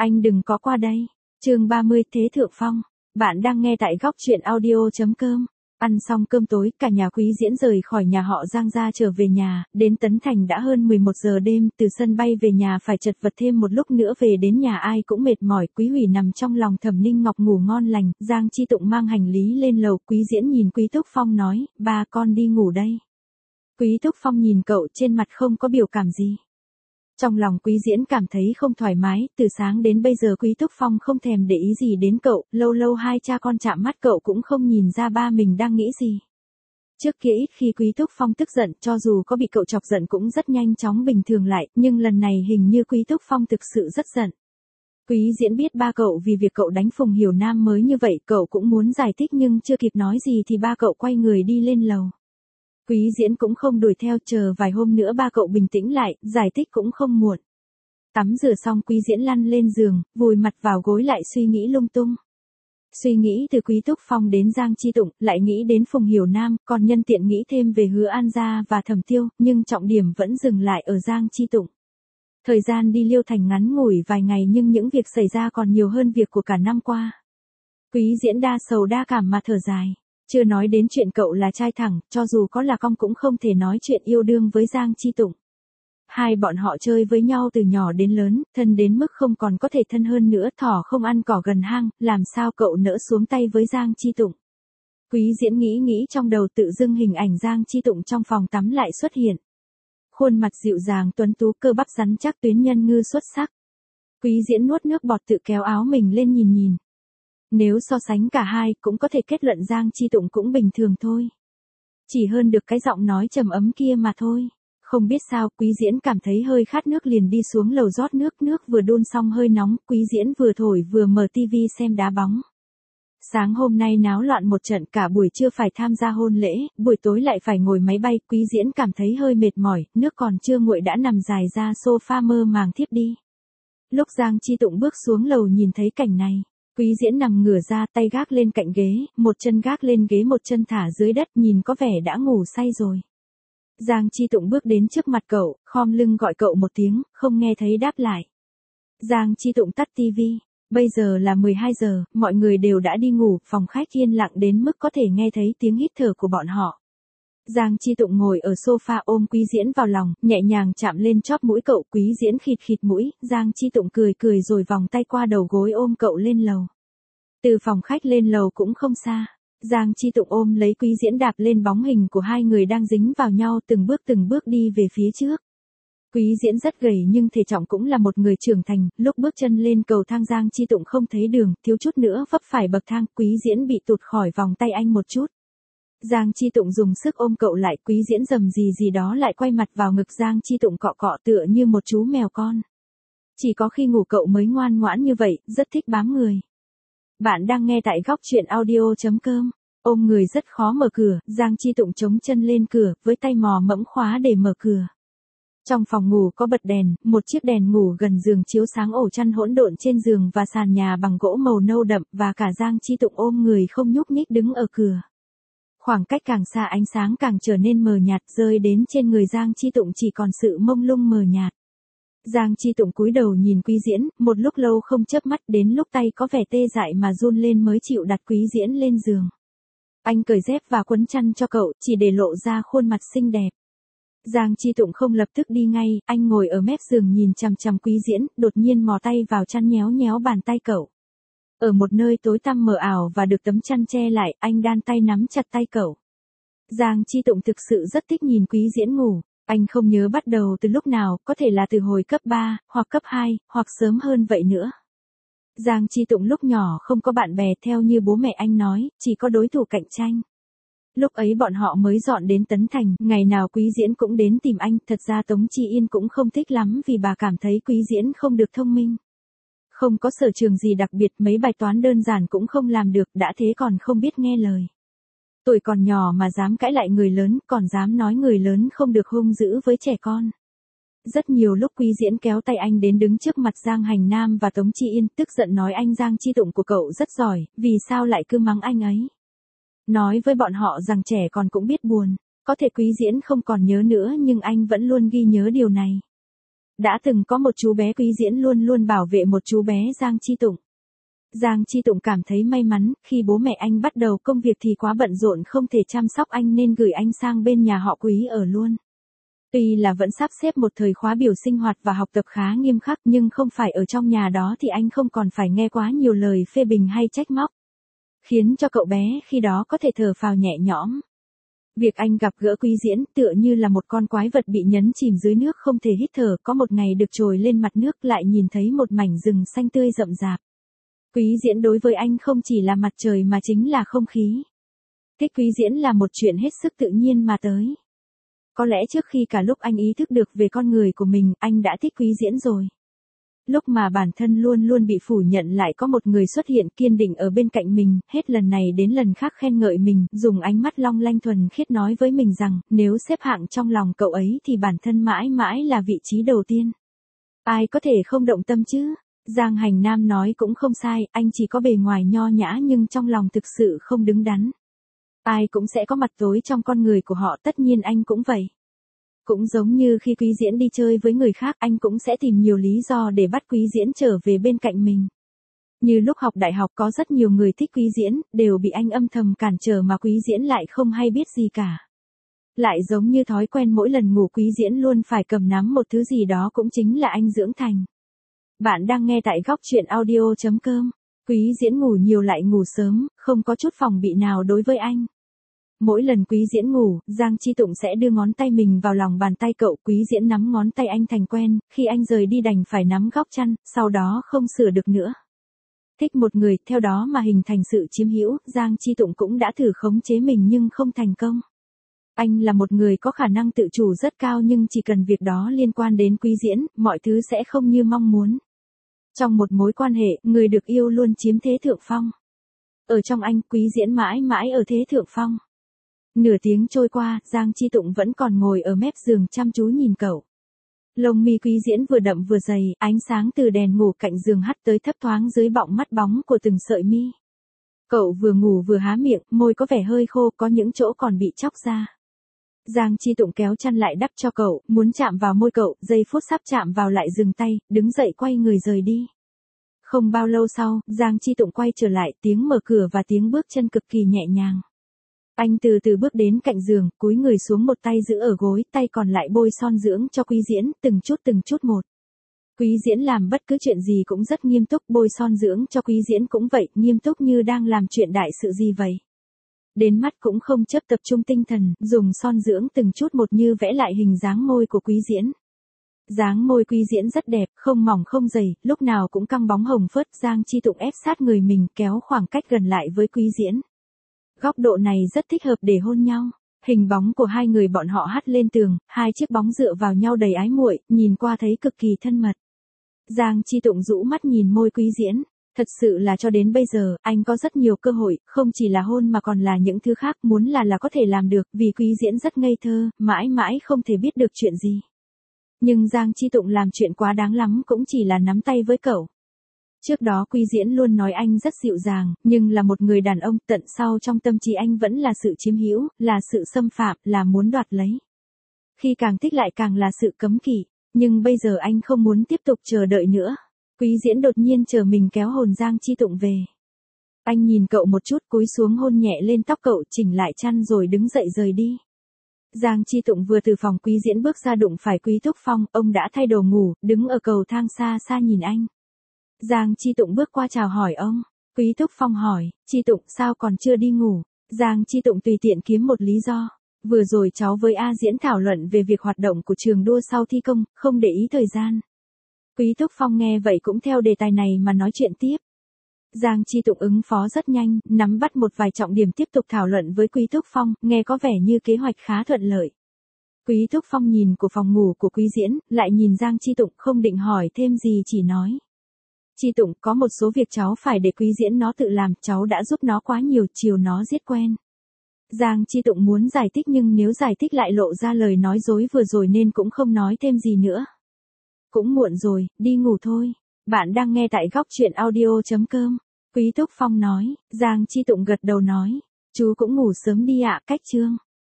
Anh đừng có qua đây. Chương 30 Thế Thượng Phong. Bạn đang nghe tại góc truyện audio.com. Ăn xong cơm tối, cả nhà Quý Diễn rời khỏi nhà họ Giang ra trở về nhà, đến Tấn Thành đã hơn 11 giờ đêm, từ sân bay về nhà phải chật vật thêm một lúc nữa về đến nhà ai cũng mệt mỏi, Quý Hủy nằm trong lòng Thẩm Ninh Ngọc ngủ ngon lành, Giang Chi Tụng mang hành lý lên lầu, Quý Diễn nhìn Quý Túc Phong nói, ba con đi ngủ đây. Quý Túc Phong nhìn cậu trên mặt không có biểu cảm gì. Trong lòng Quý Diễn cảm thấy không thoải mái, từ sáng đến bây giờ Quý Túc Phong không thèm để ý gì đến cậu, lâu lâu hai cha con chạm mắt cậu cũng không nhìn ra ba mình đang nghĩ gì. Trước kia ít khi Quý Túc Phong tức giận, cho dù có bị cậu chọc giận cũng rất nhanh chóng bình thường lại, nhưng lần này hình như Quý Túc Phong thực sự rất giận. Quý Diễn biết ba cậu vì việc cậu đánh Phùng Hiểu Nam mới như vậy, cậu cũng muốn giải thích nhưng chưa kịp nói gì thì ba cậu quay người đi lên lầu. Quý Diễn cũng không đuổi theo, chờ vài hôm nữa ba cậu bình tĩnh lại, giải thích cũng không muộn. Tắm rửa xong Quý Diễn lăn lên giường, vùi mặt vào gối lại suy nghĩ lung tung. Suy nghĩ từ Quý Túc Phong đến Giang Chi Tụng, lại nghĩ đến Phùng Hiểu Nam, còn nhân tiện nghĩ thêm về Hứa An Gia và Thẩm Tiêu, nhưng trọng điểm vẫn dừng lại ở Giang Chi Tụng. Thời gian đi Liêu Thành ngắn ngủi vài ngày nhưng những việc xảy ra còn nhiều hơn việc của cả năm qua. Quý Diễn đa sầu đa cảm mà thở dài. Chưa nói đến chuyện cậu là trai thẳng, cho dù có là cong cũng không thể nói chuyện yêu đương với Giang Chi Tụng. Hai bọn họ chơi với nhau từ nhỏ đến lớn, thân đến mức không còn có thể thân hơn nữa, thỏ không ăn cỏ gần hang, làm sao cậu nỡ xuống tay với Giang Chi Tụng. Quý Diễn nghĩ trong đầu tự dưng hình ảnh Giang Chi Tụng trong phòng tắm lại xuất hiện. Khuôn mặt dịu dàng tuấn tú, cơ bắp rắn chắc, tuyến nhân ngư xuất sắc. Quý Diễn nuốt nước bọt tự kéo áo mình lên nhìn. Nếu so sánh cả hai, cũng có thể kết luận Giang Chi Tụng cũng bình thường thôi. Chỉ hơn được cái giọng nói trầm ấm kia mà thôi. Không biết sao, Quý Diễn cảm thấy hơi khát nước liền đi xuống lầu rót nước vừa đun xong hơi nóng, Quý Diễn vừa thổi vừa mở tivi xem đá bóng. Sáng hôm nay náo loạn một trận, cả buổi trưa phải tham gia hôn lễ, buổi tối lại phải ngồi máy bay, Quý Diễn cảm thấy hơi mệt mỏi, nước còn chưa nguội đã nằm dài ra sofa mơ màng thiếp đi. Lúc Giang Chi Tụng bước xuống lầu nhìn thấy cảnh này. Quý Diễn nằm ngửa ra, tay gác lên cạnh ghế, một chân gác lên ghế một chân thả dưới đất, nhìn có vẻ đã ngủ say rồi. Giang Chi Tụng bước đến trước mặt cậu, khom lưng gọi cậu một tiếng, không nghe thấy đáp lại. Giang Chi Tụng tắt tivi. Bây giờ là 12 giờ, mọi người đều đã đi ngủ, phòng khách yên lặng đến mức có thể nghe thấy tiếng hít thở của bọn họ. Giang Chi Tụng ngồi ở sofa ôm Quý Diễn vào lòng, nhẹ nhàng chạm lên chóp mũi cậu, Quý Diễn khịt mũi, Giang Chi Tụng cười rồi vòng tay qua đầu gối ôm cậu lên lầu. Từ phòng khách lên lầu cũng không xa. Giang Chi Tụng ôm lấy Quý Diễn đạp lên bóng hình của hai người đang dính vào nhau, từng bước đi về phía trước. Quý Diễn rất gầy nhưng thể trọng cũng là một người trưởng thành, lúc bước chân lên cầu thang Giang Chi Tụng không thấy đường, thiếu chút nữa vấp phải bậc thang, Quý Diễn bị tụt khỏi vòng tay anh một chút. Giang Chi Tụng dùng sức ôm cậu lại, Quý Diễn rầm gì đó lại quay mặt vào ngực Giang Chi Tụng cọ tựa như một chú mèo con. Chỉ có khi ngủ cậu mới ngoan ngoãn như vậy, rất thích bám người. Bạn đang nghe tại góc truyện audio.com. Ôm người rất khó mở cửa, Giang Chi Tụng chống chân lên cửa, với tay mò mẫm khóa để mở cửa. Trong phòng ngủ có bật đèn, một chiếc đèn ngủ gần giường chiếu sáng ổ chăn hỗn độn trên giường và sàn nhà bằng gỗ màu nâu đậm, và cả Giang Chi Tụng ôm người không nhúc nhích đứng ở cửa. Khoảng cách càng xa ánh sáng càng trở nên mờ nhạt, rơi đến trên người Giang Chi Tụng chỉ còn sự mông lung mờ nhạt. Giang Chi Tụng cúi đầu nhìn Quý Diễn, một lúc lâu không chớp mắt, đến lúc tay có vẻ tê dại mà run lên mới chịu đặt Quý Diễn lên giường. Anh cởi dép và quấn chăn cho cậu, chỉ để lộ ra khuôn mặt xinh đẹp. Giang Chi Tụng không lập tức đi ngay, anh ngồi ở mép giường nhìn chằm Quý Diễn, đột nhiên mò tay vào chăn nhéo bàn tay cậu. Ở một nơi tối tăm mờ ảo và được tấm chăn che lại, anh đan tay nắm chặt tay cậu. Giang Chi Tụng thực sự rất thích nhìn Quý Diễn ngủ. Anh không nhớ bắt đầu từ lúc nào, có thể là từ hồi cấp 3, hoặc cấp 2, hoặc sớm hơn vậy nữa. Giang Chi Tụng lúc nhỏ không có bạn bè, theo như bố mẹ anh nói, chỉ có đối thủ cạnh tranh. Lúc ấy bọn họ mới dọn đến Tấn Thành, ngày nào Quý Diễn cũng đến tìm anh, thật ra Tống Chi Yên cũng không thích lắm vì bà cảm thấy Quý Diễn không được thông minh. Không có sở trường gì đặc biệt, mấy bài toán đơn giản cũng không làm được, đã thế còn không biết nghe lời. Tuổi còn nhỏ mà dám cãi lại người lớn, còn dám nói người lớn không được hung dữ với trẻ con. Rất nhiều lúc Quý Diễn kéo tay anh đến đứng trước mặt Giang Hành Nam và Tống Chi Yên, tức giận nói anh Giang Chi Tụng của cậu rất giỏi, vì sao lại cứ mắng anh ấy. Nói với bọn họ rằng trẻ con cũng biết buồn, có thể Quý Diễn không còn nhớ nữa nhưng anh vẫn luôn ghi nhớ điều này. đã từng có một chú bé Quý Diễn luôn luôn bảo vệ một chú bé Giang Chi Tụng. Giang Chi Tụng cảm thấy may mắn, khi bố mẹ anh bắt đầu công việc thì quá bận rộn không thể chăm sóc anh nên gửi anh sang bên nhà họ Quý ở luôn. Tuy là vẫn sắp xếp một thời khóa biểu sinh hoạt và học tập khá nghiêm khắc nhưng không phải ở trong nhà đó thì anh không còn phải nghe quá nhiều lời phê bình hay trách móc. Khiến cho cậu bé khi đó có thể thở phào nhẹ nhõm. Việc anh gặp gỡ Quý Diễn tựa như là một con quái vật bị nhấn chìm dưới nước không thể hít thở, có một ngày được trồi lên mặt nước lại nhìn thấy một mảnh rừng xanh tươi rậm rạp. Quý Diễn đối với anh không chỉ là mặt trời mà chính là không khí. Thích Quý Diễn là một chuyện hết sức tự nhiên mà tới. Có lẽ trước khi cả lúc anh ý thức được về con người của mình, anh đã thích Quý Diễn rồi. Lúc mà bản thân luôn luôn bị phủ nhận lại có một người xuất hiện kiên định ở bên cạnh mình, hết lần này đến lần khác khen ngợi mình, dùng ánh mắt long lanh thuần khiết nói với mình rằng, nếu xếp hạng trong lòng cậu ấy thì bản thân mãi mãi là vị trí đầu tiên. Ai có thể không động tâm chứ? Giang Hành Nam nói cũng không sai, anh chỉ có bề ngoài nho nhã nhưng trong lòng thực sự không đứng đắn. Ai cũng sẽ có mặt tối trong con người của họ, tất nhiên anh cũng vậy. Cũng giống như khi Quý Diễn đi chơi với người khác, anh cũng sẽ tìm nhiều lý do để bắt Quý Diễn trở về bên cạnh mình. Như lúc học đại học có rất nhiều người thích Quý Diễn, đều bị anh âm thầm cản trở mà Quý Diễn lại không hay biết gì cả. Lại giống như thói quen mỗi lần ngủ Quý Diễn luôn phải cầm nắm một thứ gì đó cũng chính là anh dưỡng thành. Bạn đang nghe tại góc chuyện audio.com. Quý Diễn ngủ nhiều lại ngủ sớm, không có chút phòng bị nào đối với anh. Mỗi lần Quý Diễn ngủ, Giang Chi Tụng sẽ đưa ngón tay mình vào lòng bàn tay cậu, Quý Diễn nắm ngón tay anh thành quen, khi anh rời đi đành phải nắm góc chăn, sau đó không sửa được nữa. Thích một người, theo đó mà hình thành sự chiếm hữu, Giang Chi Tụng cũng đã thử khống chế mình nhưng không thành công. Anh là một người có khả năng tự chủ rất cao nhưng chỉ cần việc đó liên quan đến Quý Diễn, mọi thứ sẽ không như mong muốn. Trong một mối quan hệ, người được yêu luôn chiếm thế thượng phong. Ở trong anh, Quý Diễn mãi mãi ở thế thượng phong. Nửa tiếng trôi qua, Giang Chi Tụng vẫn còn ngồi ở mép giường chăm chú nhìn cậu. Lông mi Quý Diễn vừa đậm vừa dày, ánh sáng từ đèn ngủ cạnh giường hắt tới thấp thoáng dưới bọng mắt bóng của từng sợi mi. Cậu vừa ngủ vừa há miệng, môi có vẻ hơi khô, có những chỗ còn bị chóc ra. Giang Chi Tụng kéo chăn lại đắp cho cậu, muốn chạm vào môi cậu, giây phút sắp chạm vào lại dừng tay, đứng dậy quay người rời đi. Không bao lâu sau, Giang Chi Tụng quay trở lại, tiếng mở cửa và tiếng bước chân cực kỳ nhẹ nhàng. Anh từ từ bước đến cạnh giường, cúi người xuống một tay giữ ở gối, tay còn lại bôi son dưỡng cho Quý Diễn, từng chút một. Quý Diễn làm bất cứ chuyện gì cũng rất nghiêm túc, bôi son dưỡng cho Quý Diễn cũng vậy, nghiêm túc như đang làm chuyện đại sự gì vậy. Đến mắt cũng không chấp tập trung tinh thần, dùng son dưỡng từng chút một như vẽ lại hình dáng môi của Quý Diễn. Dáng môi Quý Diễn rất đẹp, không mỏng không dày, lúc nào cũng căng bóng hồng phớt. Giang Chi Tụng ép sát người mình, kéo khoảng cách gần lại với Quý Diễn. Góc độ này rất thích hợp để hôn nhau. Hình bóng của hai người bọn họ hắt lên tường, hai chiếc bóng dựa vào nhau đầy ái muội, nhìn qua thấy cực kỳ thân mật. Giang Chi Tụng rũ mắt nhìn môi Quý Diễn. Thật sự là cho đến bây giờ, anh có rất nhiều cơ hội, không chỉ là hôn mà còn là những thứ khác, muốn là có thể làm được, vì Quý Diễn rất ngây thơ, mãi mãi không thể biết được chuyện gì. Nhưng Giang Chi Tụng làm chuyện quá đáng lắm cũng chỉ là nắm tay với cậu. Trước đó Quý Diễn luôn nói anh rất dịu dàng, nhưng là một người đàn ông, tận sau trong tâm trí anh vẫn là sự chiếm hữu, là sự xâm phạm, là muốn đoạt lấy. Khi càng thích lại càng là sự cấm kỵ, nhưng bây giờ anh không muốn tiếp tục chờ đợi nữa. Quý Diễn đột nhiên chờ mình kéo hồn Giang Chi Tụng về. Anh nhìn cậu một chút, cúi xuống hôn nhẹ lên tóc cậu, chỉnh lại chăn rồi đứng dậy rời đi. Giang Chi Tụng vừa từ phòng Quý Diễn bước ra đụng phải Quý Thúc Phong, ông đã thay đồ ngủ, đứng ở cầu thang xa xa nhìn anh. Giang Chi Tụng bước qua chào hỏi ông. Quý Thúc Phong hỏi, Chi Tụng sao còn chưa đi ngủ? Giang Chi Tụng tùy tiện kiếm một lý do. Vừa rồi cháu với A Diễn thảo luận về việc hoạt động của trường đua sau thi công, không để ý thời gian. Quý Thúc Phong nghe vậy cũng theo đề tài này mà nói chuyện tiếp. Giang Chi Tụng ứng phó rất nhanh, nắm bắt một vài trọng điểm tiếp tục thảo luận với Quý Thúc Phong, nghe có vẻ như kế hoạch khá thuận lợi. Quý Thúc Phong nhìn của phòng ngủ của Quý Diễn, lại nhìn Giang Chi Tụng, không định hỏi thêm gì chỉ nói. Chi Tụng, có một số việc cháu phải để Quý Diễn nó tự làm, cháu đã giúp nó quá nhiều, chiều nó giết quen. Giang Chi Tụng muốn giải thích nhưng nếu giải thích lại lộ ra lời nói dối vừa rồi nên cũng không nói thêm gì nữa. Cũng muộn rồi, đi ngủ thôi. Bạn đang nghe tại góc chuyện audio.com. Quý Thúc Phong nói, Giang Chi Tụng gật đầu nói, chú cũng ngủ sớm đi ạ, cách chương.